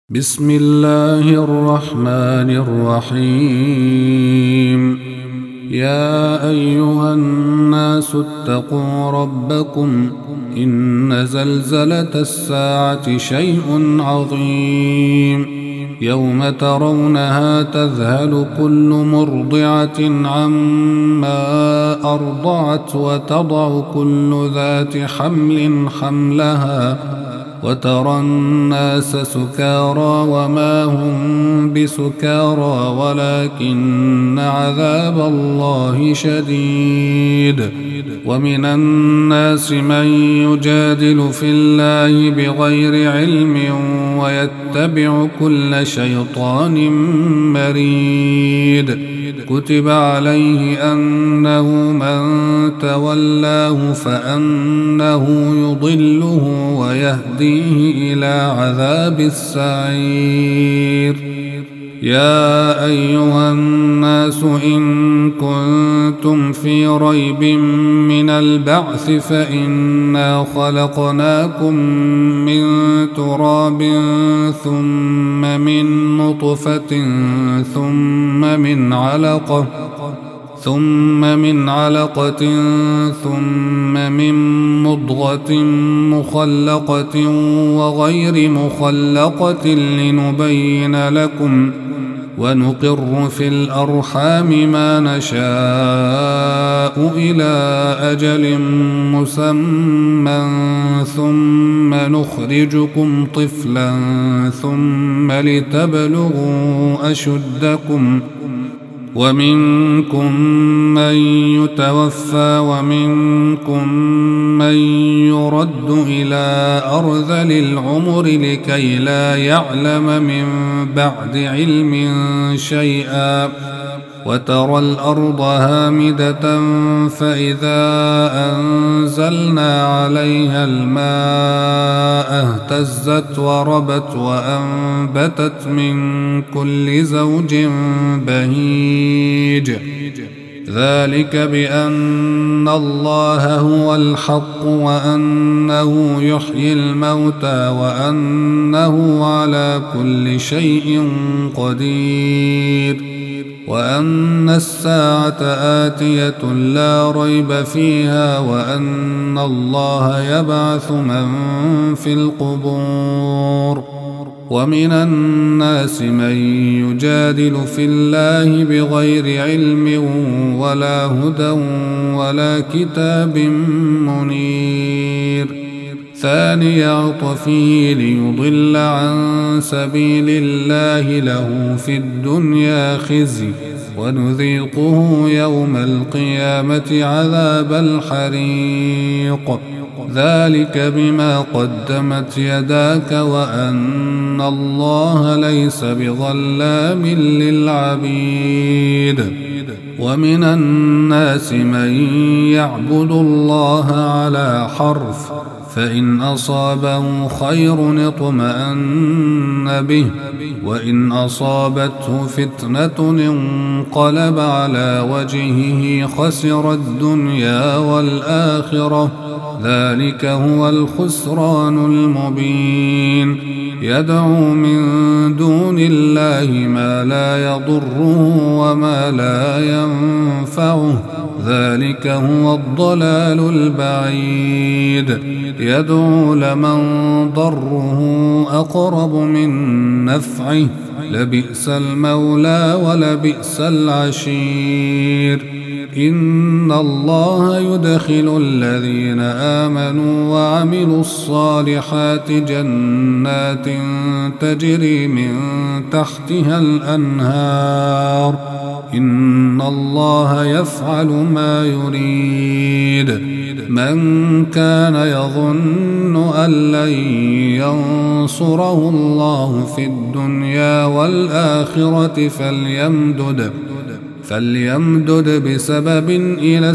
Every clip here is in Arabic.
بسم الله الرحمن الرحيم. يا أيها الناس اتقوا ربكم إن زلزلة الساعة شيء عظيم يوم ترونها تذهل كل مرضعة عما أرضعت وتضع كل ذات حمل حملها وترى الناس سكارى وما هم بسكارى ولكن عذاب الله شديد. ومن الناس من يجادل في الله بغير علم ويتبع كل شيطان مريد. كتب عليه أنه من تولاه فأنه يضله ويهديه إلى عذاب السعير. يا أيها الناس إن كنتم في ريب من البعث فإنا خلقناكم من تراب ثم من نطفة ثم من علقة ثم من مضغة مخلقة وغير مخلقة لنبين لكم ونقر في الأرحام ما نشاء إلى أجل مسمى ثم نخرجكم طفلا ثم لتبلغوا أشدكم ومنكم من يتوفى ومنكم من يرد إلى أرذل العمر لكي لا يعلم من بعد علم شيئا. وترى الأرض هامدة فإذا أنزلنا عليها الماء اهتزت وربت وأنبتت من كل زوج بهيج. ذلك بأن الله هو الحق وأنه يحيي الموتى وأنه على كل شيء قدير وأن الساعة آتية لا ريب فيها وأن الله يبعث من في القبور. ومن الناس من يجادل في الله بغير علم ولا هدى ولا كتاب منير. ثاني عطفه ليضل عن سبيل الله له في الدنيا خزي ونذيقه يوم القيامة عذاب الحريق. ذلك بما قدمت يداك وأن الله ليس بظلام للعبيد. ومن الناس من يعبد الله على حرف فإن أصابه خير اطمأن به وإن أصابته فتنة انقلب على وجهه خسر الدنيا والآخرة. ذلك هو الخسران المبين. يدعو من دون الله ما لا يضره وما لا ينفعه. ذلك هو الضلال البعيد. يدعو لمن ضره أقرب من نفعه لبئس المولى ولبئس العشير. إن الله يدخل الذين آمنوا وعملوا الصالحات جنات تجري من تحتها الأنهار. إن الله يفعل ما يريد. من كان يظن أن لن ينصره الله في الدنيا والآخرة فليمدد بسبب إلى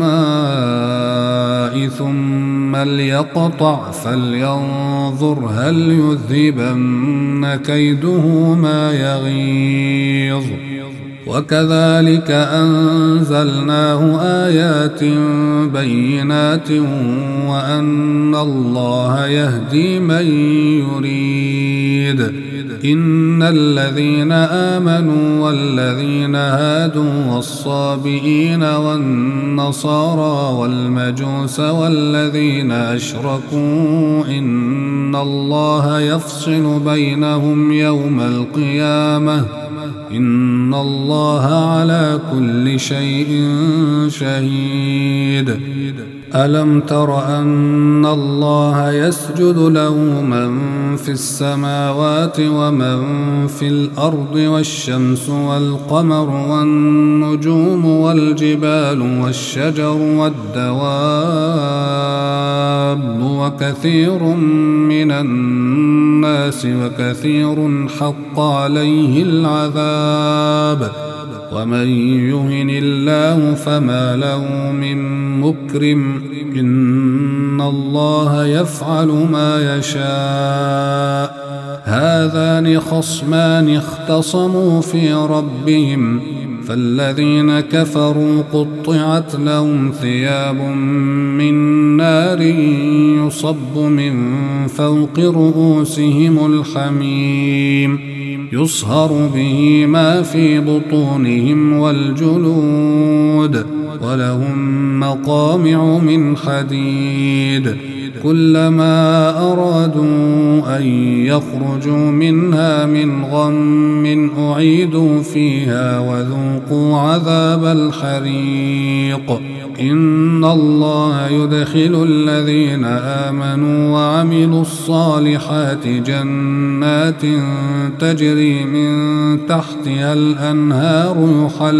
السماء ثم ليقطع فلينظر هل يذهبن كيده ما يغيظ. وكذلك أنزلناه آيات بينات وأن الله يهدي من يريد. إن الذين آمنوا والذين هادوا والصابئين والنصارى والمجوس والذين أشركوا إن الله يفصل بينهم يوم القيامة إن الله على كل شيء شهيد. ألم تر أن الله يسجد له من في السماوات ومن في الأرض والشمس والقمر والنجوم والجبال والشجر والدواب وكثير من الناس وكثير حق عليه العذاب ومن يهن الله فما له من مكرم إن الله يفعل ما يشاء. هذان خصمان اختصموا في ربهم فالذين كفروا قطعت لهم ثياب من نار يصب من فوق رؤوسهم الحميم يصهر به ما في بطونهم والجلود ولهم مقامع من حديد كلما أرادوا أن يخرجوا منها من غم أعيدوا فيها وذوقوا عذاب الحريق. إن الله يدخل الذين آمنوا وعملوا الصالحات جنات تجري من تحتها الأنهار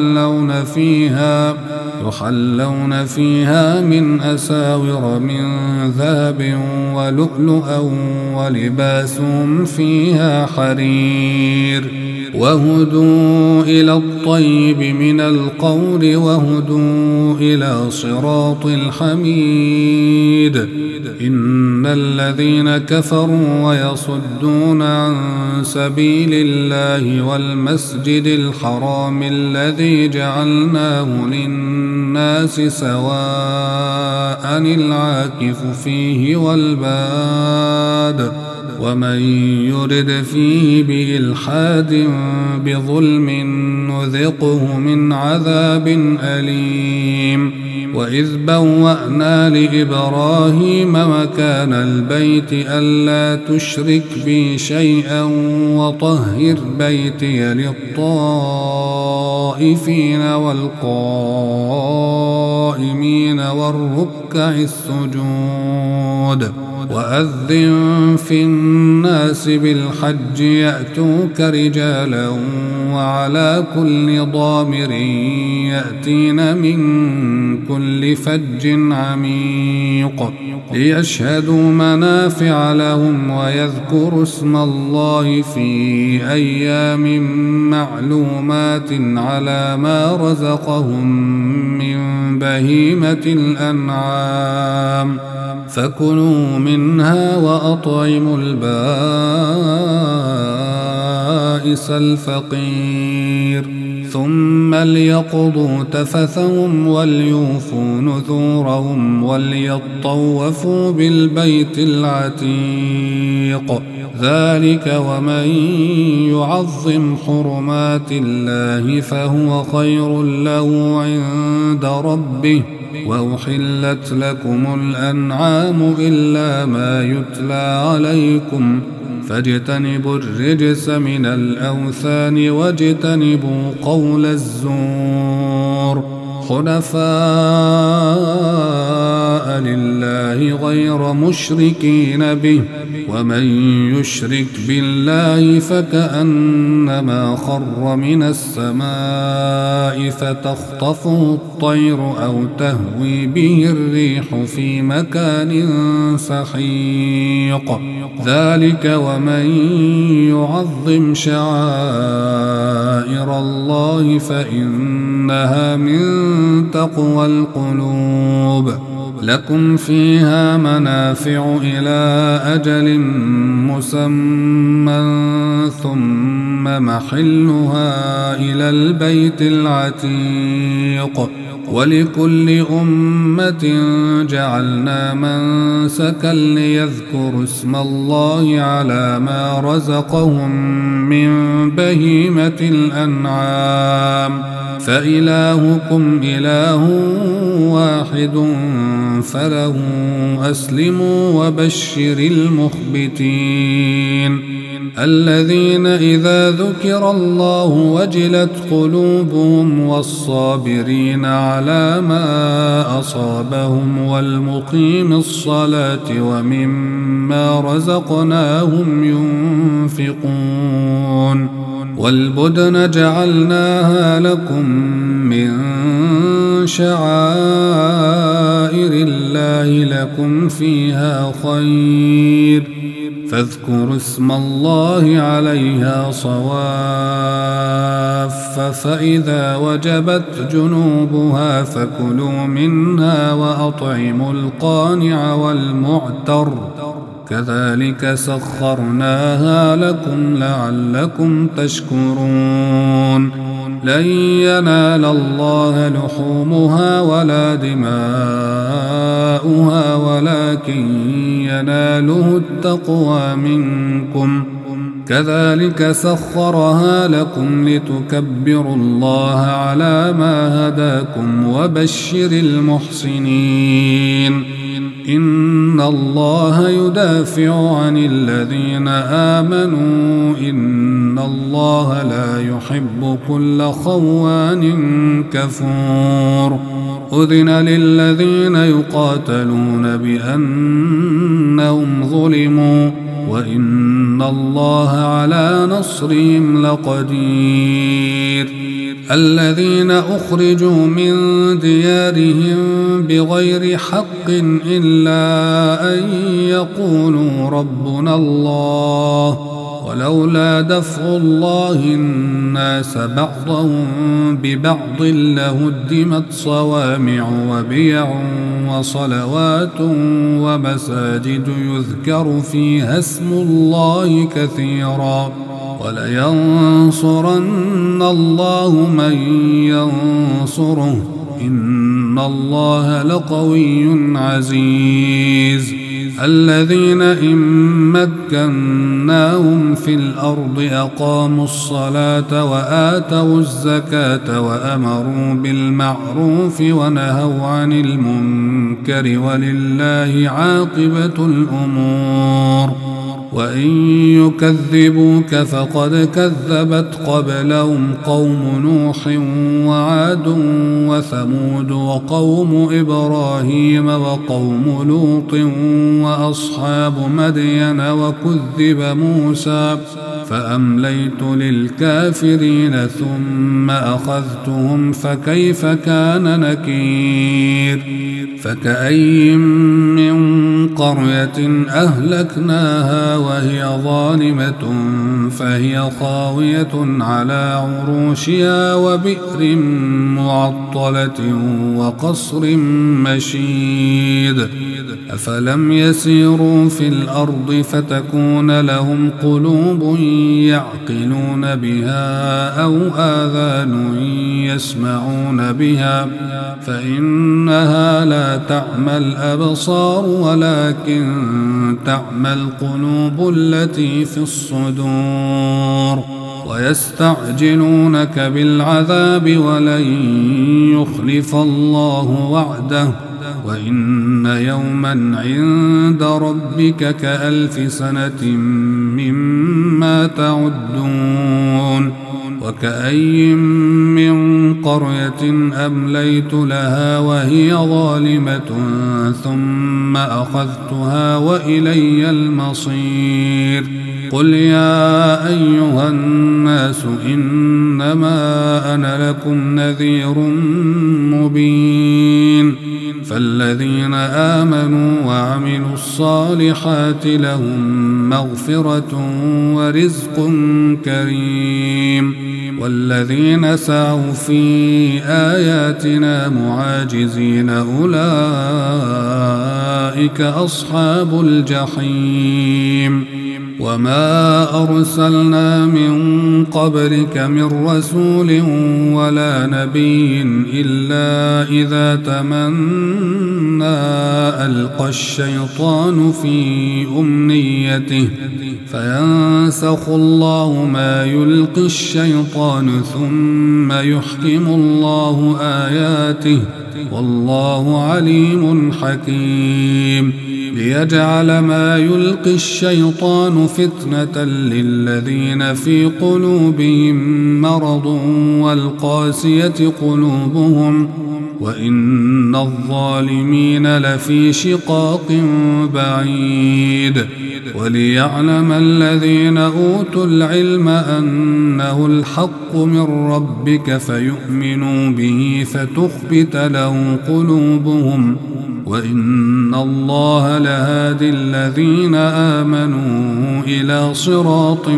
يحلون فيها من أساور من ذهب ولؤلؤا ولباسهم فيها حرير وهدوا إلى الطيب من القول وهدوا إلى صراط الحميد. إن الذين كفروا ويصدون عن سبيل الله والمسجد الحرام الذي جعلناه للناس سواء العاكف فيه والباد ومن يرد فيه بإلحاد بظلم نذقه من عذاب أليم. وإذ بوأنا لإبراهيم مكان البيت ألا تشرك بي شيئا وطهر بيتي للطائفين والقائمين والركع السجود. وأذن في الناس بالحج يأتوك رجالا وعلى كل ضامر يأتين من كل فج عميق ليشهدوا منافع لهم ويذكروا اسم الله في أيام معلومات على ما رزقهم من بهيمة الأنعام فكلوا منها وأطعموا البائس الفقير ثم ليقضوا تفثهم وليوفوا نذورهم وليطوفوا بالبيت العتيق. ذلك ومن يعظم حرمات الله فهو خير له عند ربه. وأحلت لكم الأنعام إلا ما يتلى عليكم فاجتنبوا الرجس من الأوثان واجتنبوا قول الزور حنفاء لله غير مشركين به ومن يشرك بالله فكأنما خر من السماء فتخطفه الطير أو تهوي به الريح في مكان سحيق. ذلك ومن يعظم شعائر الله فإنها من تقوى القلوب. لكم فيها منافع إلى أجل مسمى ثم محلها إلى البيت العتيق ولكل أمة جعلنا منسكا ليذكروا اسم الله على ما رزقهم من بهيمة الأنعام فإلهكم إله واحد فله أسلموا وبشر المخبتين الذين إذا ذكر الله وجلت قلوبهم والصابرين على ما أصابهم والمقيم الصلاة ومما رزقناهم ينفقون والبدن جعلناها لكم من شعائر الله لكم فيها خير فاذكروا اسم الله عليها صواف فإذا وجبت جنوبها فكلوا منها وأطعموا القانع والمعتر كذلك سخرناها لكم لعلكم تشكرون لن ينال الله لحومها ولا دماؤها ولكن يناله التقوى منكم كذلك سخرها لكم لتكبروا الله على ما هداكم وبشر المحسنين إن الله يدافع عن الذين آمنوا إن الله لا يحب كل خوان كفور أذن للذين يقاتلون بأنهم ظلموا وإن الله على نصرهم لقدير الذين أخرجوا من ديارهم بغير حق إلا أن يقولوا ربنا الله ولولا دفع الله الناس بعضهم ببعض لهدمت صوامع وبيع وصلوات ومساجد يذكر فيها اسم الله كثيرا ولينصرن الله من ينصره إن الله لقوي عزيز الذين إن مكناهم في الأرض أقاموا الصلاة وآتوا الزكاة وأمروا بالمعروف ونهوا عن المنكر ولله عاقبة الأمور وإن يكذبوك فقد كذبت قبلهم قوم نوح وعاد وثمود وقوم إبراهيم وقوم لوط وأصحاب مدين وكذب موسى فأمليت للكافرين ثم أخذتهم فكيف كان نكير فكأي من قرية أهلكناها وهي ظالمة فهي خاوية على عروشها وبئر معطلة وقصر مشيد أفلم يسيروا في الأرض فتكون لهم قلوب يعقلون بها أو آذان يسمعون بها فإنها لا تعمى الأبصار ولكن تعمى القلوب التي في الصدور ويستعجلونك بالعذاب ولن يخلف الله وعده وإن يوما عند ربك كألف سنة مما تعدون وكأي من قرية أمليت لها وهي ظالمة ثم أخذتها وإلي المصير قل يا أيها الناس إنما أنا لكم نذير مبين فالذين آمنوا وعملوا الصالحات لهم مغفرة ورزق كريم والذين سعوا في آياتنا معاجزين أولئك أصحاب الجحيم وما أرسلنا من قبلك من رسول ولا نبي إلا إذا تمنى ألقى الشيطان في أمنيته فينسخ الله ما يلقي الشيطان ثم يحكم الله آياته والله عليم حكيم ليجعل ما يلقي الشيطان فتنة للذين في قلوبهم مرض والقاسية قلوبهم وإن الظالمين لفي شقاق بعيد وليعلم الذين أوتوا العلم أنه الحق من ربك فيؤمنوا به فتخبت له قلوبهم وإن الله لهادي الذين آمنوا إلى صراط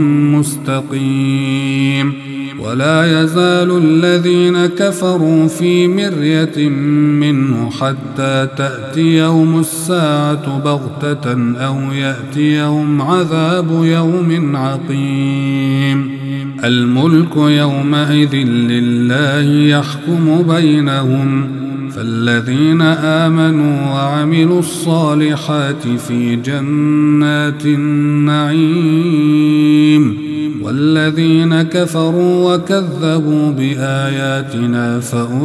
مستقيم ولا يزال الذين كفروا في مرية منه حتى تأتيهم الساعة بغتة أو يأتيهم عذاب يوم عقيم الملك يومئذ لله يحكم بينهم فالذين آمنوا وعملوا الصالحات في جنات النعيم والذين كفروا وكذبوا بآياتنا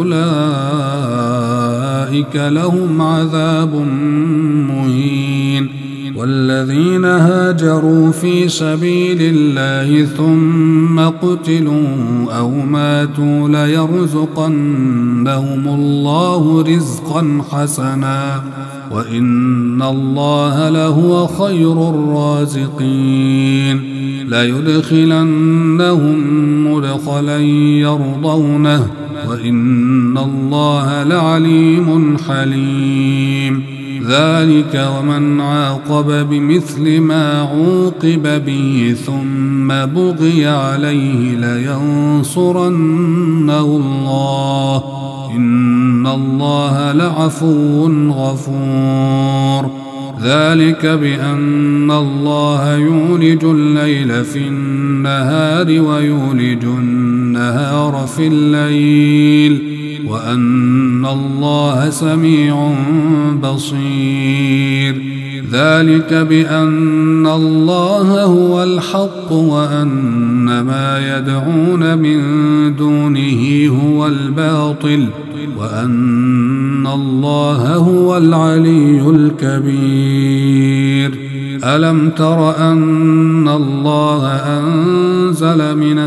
فأولئك لهم عذاب مهين والذين هاجروا في سبيل الله ثم قتلوا أو ماتوا ليرزقنهم الله رزقا حسنا وإن الله لهو خير الرازقين ليدخلنهم مدخلا يرضونه وإن الله لعليم حليم ذلك ومن عاقب بمثل ما عوقب به ثم بغي عليه لينصرنه الله إن الله لعفو غفور ذلك بأن الله يولج الليل في النهار ويولج النهار في الليل وأن الله سميع بصير ذلك بأن الله هو الحق وأن ما يدعون من دونه هو الباطل وأن الله هو العلي الكبير ألم تر أن الله أنزل من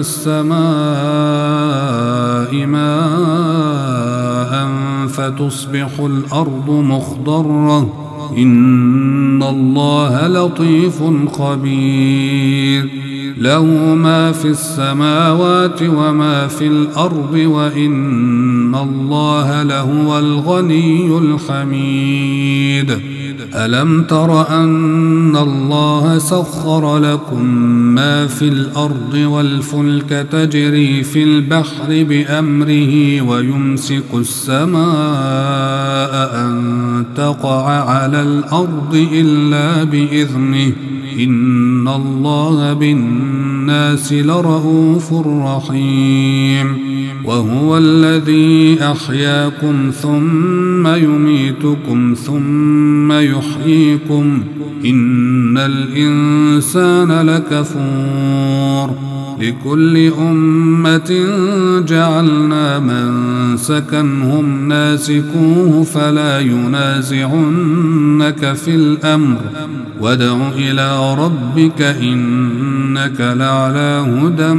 السماء ماء فتصبح الأرض مخضرة إن الله لطيف خبير له ما في السماوات وما في الأرض وإن الله لهو الغني الحميد ألم تر أن الله سخر لكم ما في الأرض والفلك تجري في البحر بأمره ويمسك السماء أن تقع على الأرض إلا بإذنه إن الله بالناس لرؤوف رحيم وهو الذي أحياكم ثم يميتكم ثم يحييكم إن الإنسان لكفور لكل أمة جعلنا منسكا هم ناسكوه فلا ينازعنك في الأمر وادع إلى ربك إنك لعلى هدى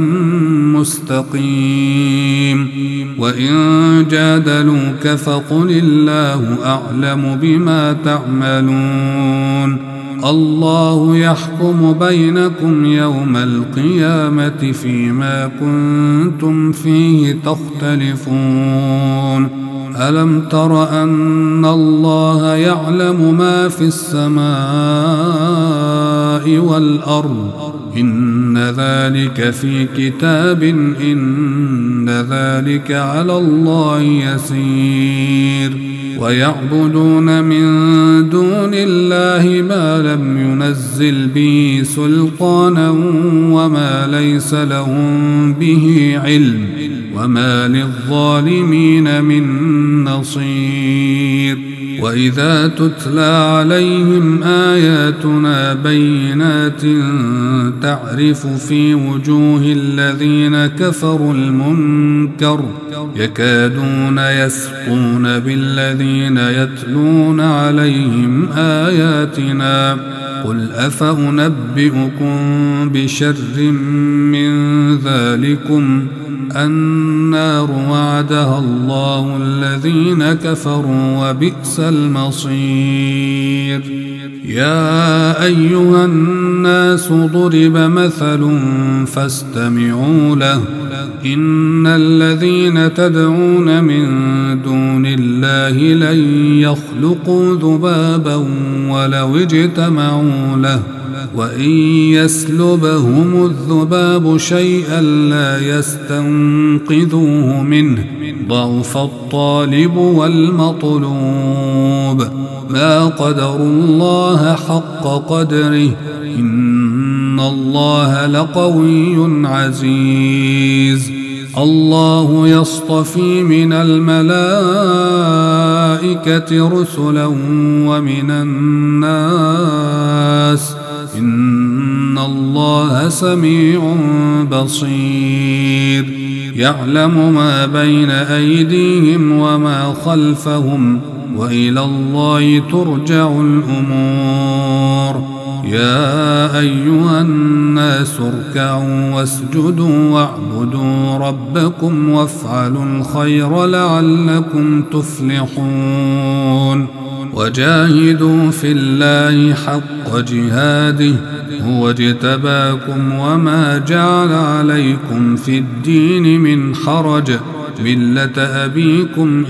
مستقيم وإن جادلوك فقل الله أعلم بما تعملون الله يحكم بينكم يوم القيامة فيما كنتم فيه تختلفون ألم تر أن الله يعلم ما في السماء والأرض إن ذلك في كتاب إن ذلك على الله يسير ويعبدون من دون الله ما لم ينزل به سلطانا وما ليس لهم به علم وما للظالمين من نصير وإذا تتلى عليهم آياتنا بينات تعرف في وجوه الذين كفروا المنكر يكادون يسقون بالذين يتلون عليهم آياتنا قل أفأنبئكم بشر من ذلكم النار وعدها الله الذين كفروا وبئس المصير يا أيها الناس ضرب مثل فاستمعوا له إن الذين تدعون من دون الله لن يخلقوا ذبابا ولو اجتمعوا له وإن يسلبهم الذباب شيئا لا يستنقذوه منه ضعف الطالب والمطلوب ما قدروا الله حق قدره إن الله لقوي عزيز الله يصطفي من الملائكة رسلا ومن الناس إن الله سميع بصير يعلم ما بين أيديهم وما خلفهم وإلى الله ترجع الأمور يا أيها الناس اركعوا واسجدوا واعبدوا ربكم وافعلوا الخير لعلكم تفلحون وجاهدوا في الله حق جهاده هو اجتباكم وما جعل عليكم في الدين من حرج ملة أبيكم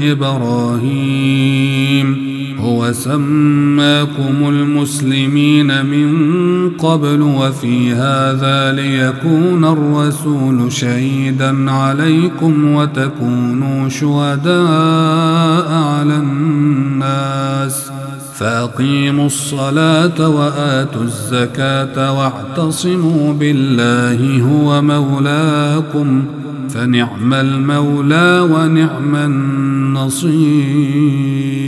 إبراهيم هو سماكم المسلمين من قبل وفي هذا ليكون الرسول شهيدا عليكم وتكونوا شهداء على الناس فأقيموا الصلاة وآتوا الزكاة واعتصموا بالله هو مولاكم فنعم المولى ونعم النصير